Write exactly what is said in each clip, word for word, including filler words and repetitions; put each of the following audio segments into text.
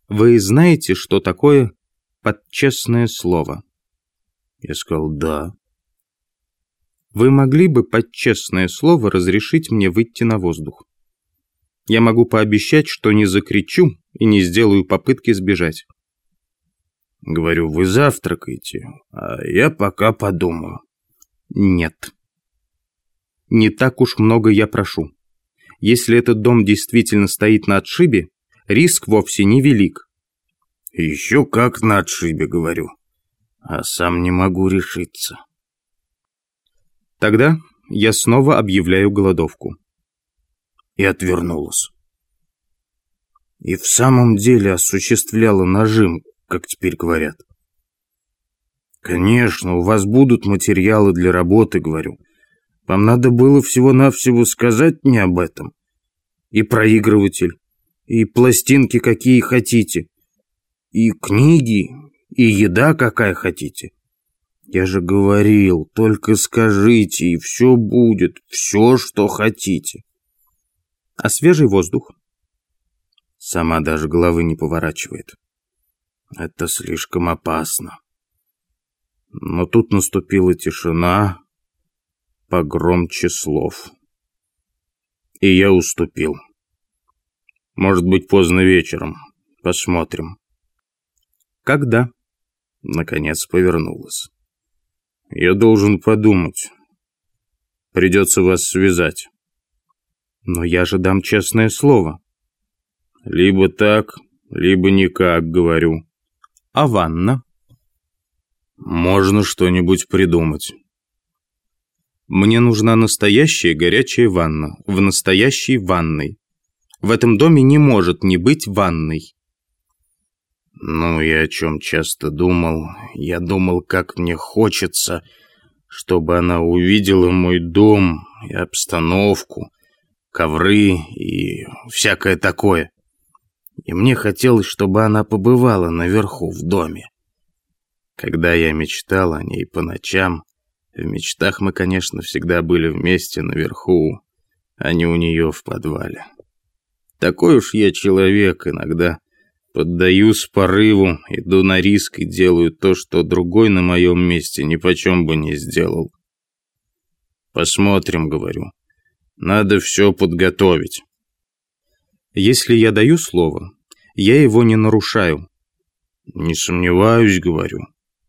Вы знаете, что такое подчестное слово? Я сказал «да». Вы могли бы под честное слово разрешить мне выйти на воздух? Я могу пообещать, что не закричу и не сделаю попытки сбежать. Говорю, вы завтракаете, а я пока подумаю. Нет. Не так уж много я прошу. Если этот дом действительно стоит на отшибе, риск вовсе не велик. Еще как на отшибе, говорю, а сам не могу решиться. Тогда я снова объявляю голодовку. И отвернулась. И в самом деле осуществляла нажим, как теперь говорят. Конечно, у вас будут материалы для работы, говорю. Вам надо было всего-навсего сказать мне об этом. И проигрыватель, и пластинки какие хотите, и книги, и еда какая хотите. Я же говорил, только скажите, и все будет, все, что хотите. А свежий воздух? Сама даже головы не поворачивает. Это слишком опасно. Но тут наступила тишина, погромче слов. И я уступил. Может быть, поздно вечером. Посмотрим. Когда? Наконец повернулась. Я должен подумать. Придется вас связать. Но я же дам честное слово. Либо так, либо никак, говорю. А ванна? Можно что-нибудь придумать. Мне нужна настоящая горячая ванна. В настоящей ванной. В этом доме не может не быть ванной. Ну, я о чем часто думал. Я думал, как мне хочется, чтобы она увидела мой дом и обстановку, ковры и всякое такое. И мне хотелось, чтобы она побывала наверху в доме. Когда я мечтал о ней по ночам, в мечтах мы, конечно, всегда были вместе наверху, а не у нее в подвале. Такой уж я человек, иногда поддаюсь порыву, иду на риск и делаю то, что другой на моем месте ни почем бы не сделал. Посмотрим, говорю. Надо все подготовить. Если я даю слово, я его не нарушаю. Не сомневаюсь, говорю.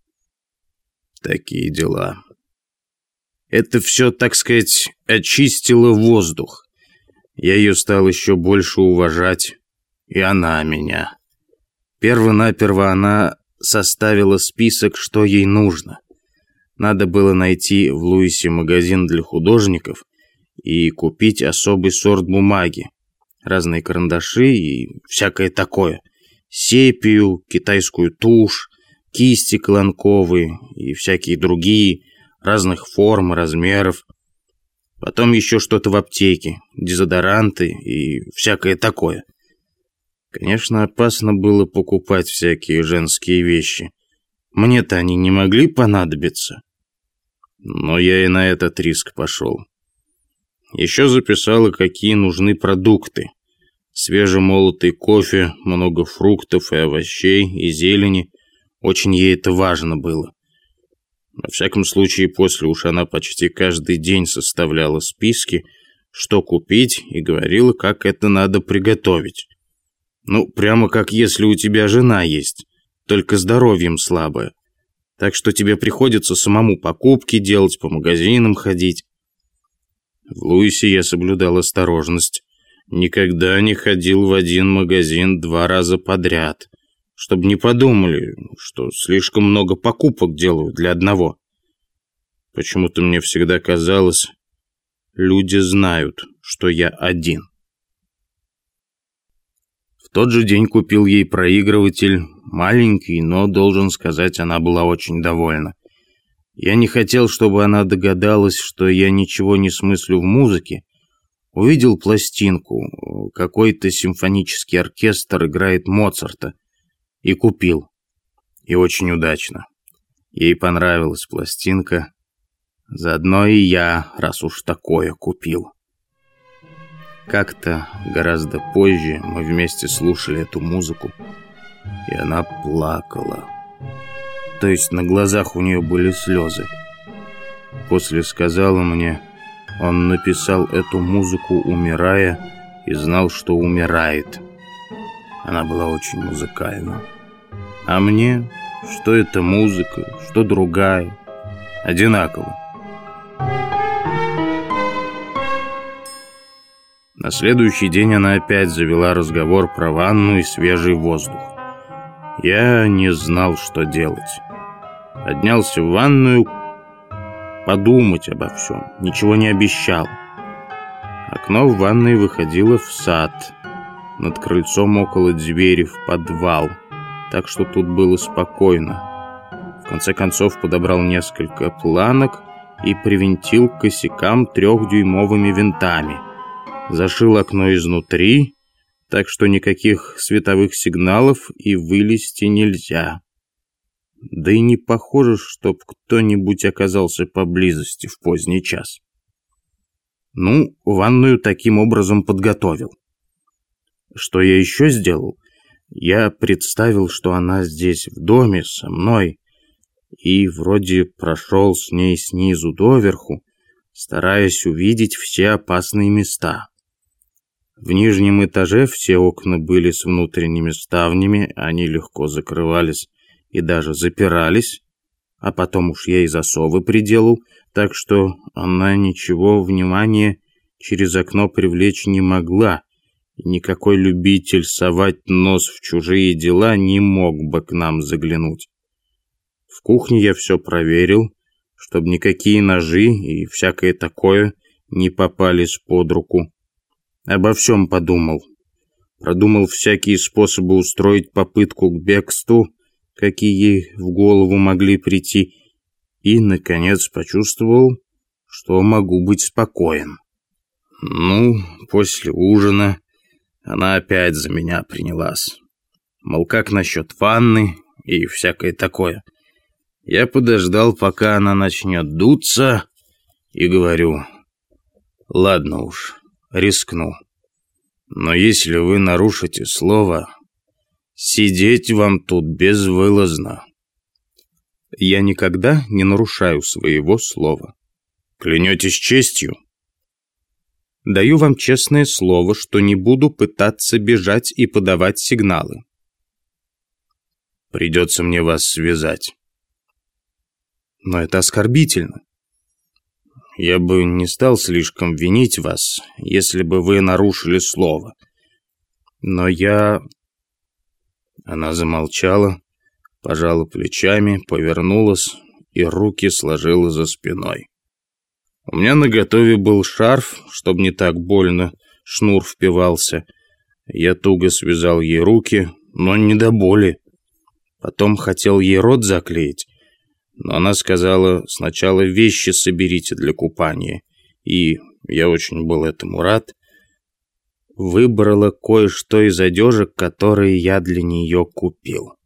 Такие дела. Это все, так сказать, очистило воздух. Я ее стал еще больше уважать, и она меня. Перво-наперво она составила список, что ей нужно. Надо было найти в Луисе магазин для художников и купить особый сорт бумаги, разные карандаши и всякое такое. Сепию, китайскую тушь, кисти кланковые и всякие другие, разных форм, размеров. Потом еще что-то в аптеке, дезодоранты и всякое такое. Конечно, опасно было покупать всякие женские вещи. Мне-то они не могли понадобиться. Но я и на этот риск пошел. Еще записала, какие нужны продукты. Свежемолотый кофе, много фруктов и овощей, и зелени. Очень ей это важно было. Во всяком случае, после уж она почти каждый день составляла списки, что купить, и говорила, как это надо приготовить. Ну, прямо как если у тебя жена есть, только здоровьем слабая. Так что тебе приходится самому покупки делать, по магазинам ходить. В Луисе я соблюдал осторожность. Никогда не ходил в один магазин два раза подряд, чтобы не подумали, что слишком много покупок делаю для одного. Почему-то мне всегда казалось, люди знают, что я один. В тот же день купил ей проигрыватель, маленький, но, должен сказать, она была очень довольна. Я не хотел, чтобы она догадалась, что я ничего не смыслю в музыке. Увидел пластинку, какой-то симфонический оркестр играет Моцарта, и купил. И очень удачно. Ей понравилась пластинка. Заодно и я, раз уж такое, купил. Как-то гораздо позже мы вместе слушали эту музыку. и она плакала. То есть на глазах у нее были слезы. После сказала мне, он написал эту музыку, умирая, и знал, что умирает. Она была очень музыкальна. А мне, что это музыка, что другая, одинаково. На следующий день она опять завела разговор про ванну и свежий воздух. Я не знал, что делать. Поднялся в ванную подумать обо всем, ничего не обещал. Окно в ванной выходило в сад, над крыльцом около двери в подвал, так что тут было спокойно. В конце концов подобрал несколько планок и привинтил к косякам трехдюймовыми винтами. Зашил окно изнутри, так что никаких световых сигналов и вылезти нельзя. Да и не похоже, чтоб кто-нибудь оказался поблизости в поздний час. Ну, ванную таким образом подготовил. Что я еще сделал? Я представил, что она здесь в доме со мной, и вроде прошел с ней снизу доверху, стараясь увидеть все опасные места. В нижнем этаже все окна были с внутренними ставнями, они легко закрывались и даже запирались, а потом уж я и засовы приделал, так что она ничего внимания через окно привлечь не могла, и никакой любитель совать нос в чужие дела не мог бы к нам заглянуть. В кухне я все проверил, чтобы никакие ножи и всякое такое не попались под руку. Обо всем подумал. Продумал всякие способы устроить попытку к бегству, какие в голову могли прийти, и, наконец, почувствовал, что могу быть спокоен. Ну, после ужина она опять за меня принялась. Мол, как насчет ванны и всякое такое. Я подождал, пока она начнет дуться, и говорю, ладно уж, рискну. Но если вы нарушите слово, сидеть вам тут безвылазно. Я никогда не нарушаю своего слова. Клянетесь честью? Даю вам честное слово, что не буду пытаться бежать и подавать сигналы. Придется мне вас связать. Но это оскорбительно. Я бы не стал слишком винить вас, если бы вы нарушили слово. Но я... Она замолчала, пожала плечами, повернулась и руки сложила за спиной. У меня наготове был шарф, чтобы не так больно шнур впивался. Я туго связал ей руки, но не до боли. Потом хотел ей рот заклеить, но она сказала, сначала вещи соберите для купания, и я очень был этому рад. Выбрала кое-что из одежек, которые я для нее купил.